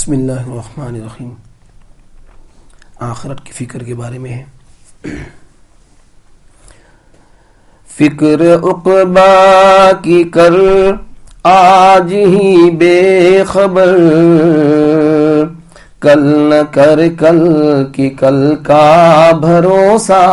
بسم اللہ الرحمن الرحیم. آخرت کی فکر کے بارے میں ہے. فکر عقبا کی کر آج ہی بے خبر، کل نہ کر کل کی کل کا بھروسہ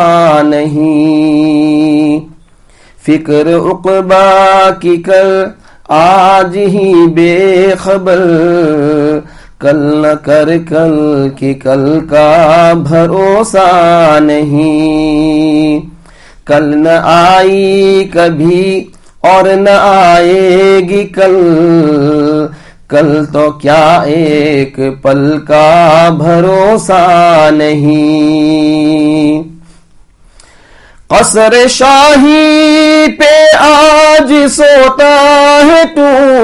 نہیں. فکر عقبا کی کر آج ہی بے خبر، کل نہ کر کل کی کل کا بھروسہ نہیں. کل نہ آئی کبھی اور نہ آئے گی کل، کل تو کیا ایک پل کا بھروسہ نہیں. قصر شاہی پہ آج سوتا ہے تو،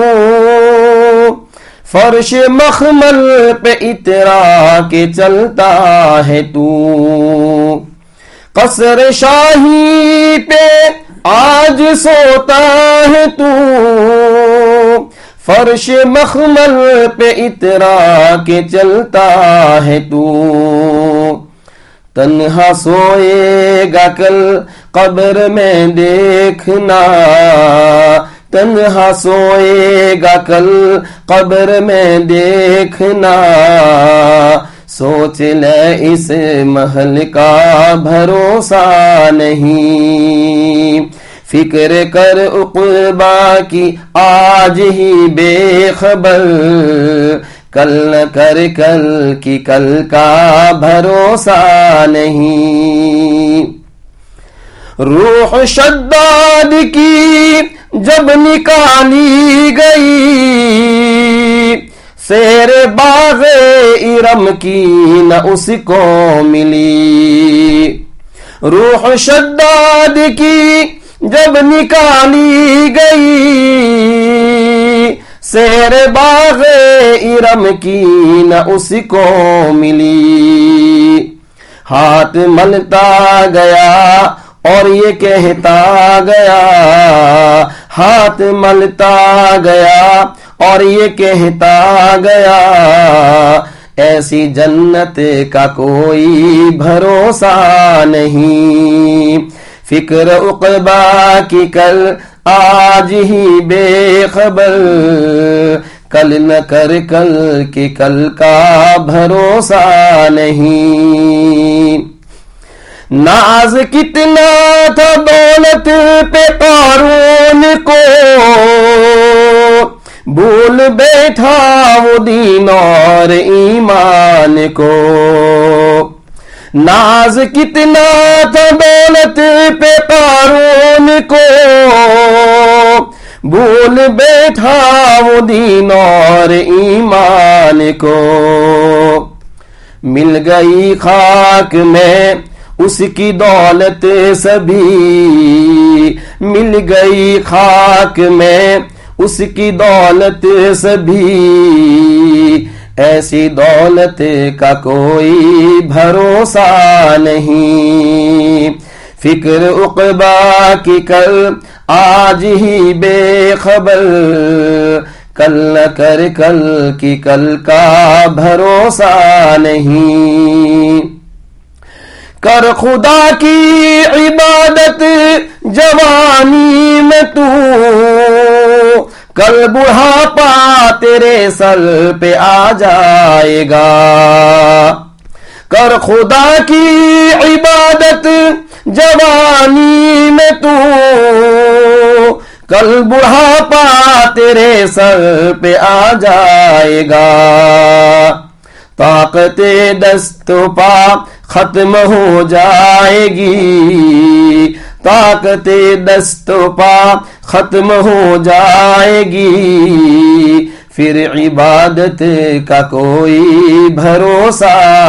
فرش مخمل پہ اترا کے چلتا ہے تو. قصر شاہی پہ آج سوتا ہے تو، فرش مخمل پہ اترا کے چلتا ہے تو. تنہا سوئے گا کل قبر میں دیکھنا، تنہا سوئے گا کل قبر میں دیکھنا. سوچ لے اس محل کا بھروسہ نہیں. فکر کر عقبا کی آج ہی بے خبر، کل نہ کر کل کی کل کا بھروسہ نہیں. روح شداد کی جب نکالی گئی، سیر باغ ارم کی نہ اس کو ملی. روح شداد کی جب نکالی گئی، سیر باغ ارم کی نہ اس کو ملی. ہاتھ ملتا گیا اور یہ کہتا گیا، ہاتھ ملتا گیا اور یہ کہتا گیا، ایسی جنت کا کوئی بھروسہ نہیں. فکر عقبا کی کل آج ہی بے خبر، کل نہ کر کل کی کل کا بھروسہ نہیں. ناز کتنا تھا دولت پہ قارون کو، بھول بیٹھا وہ دین اور ایمان کو. ناز کتنا تھا دولت پہ قارون کو، بھول بیٹھا وہ دین اور ایمان کو. مل گئی خاک میں اس کی دولت سبھی، مل گئی خاک میں اس کی دولت سبھی، ایسی دولت کا کوئی بھروسہ نہیں. فکر عقبا کی کل آج ہی بے خبر، کل نہ کر کل کی کل کا بھروسہ نہیں. کر خدا کی عبادت جوانی میں تو، کل بڑھاپا تیرے سر پہ آ جائے گا. کر خدا کی عبادت جوانی میں تو، کل بڑھاپا تیرے سر پہ آ جائے گا. طاقت دست و پا ختم ہو جائے گی، طاقت دست و پا ختم ہو جائے گی. پھر عبادت کا کوئی بھروسہ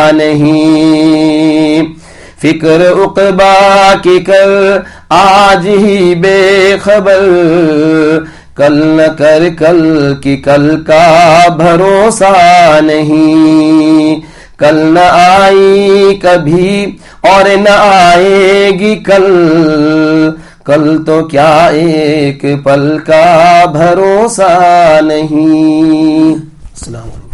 نہیں. فکر عقبا کی کل آج ہی بے خبر، کل نہ کر کل کی کل کا بھروسہ نہیں. کل نہ آئی کبھی اور نہ آئے گی کل، کل تو کیا ایک پل کا بھروسہ نہیں. السلام علیکم.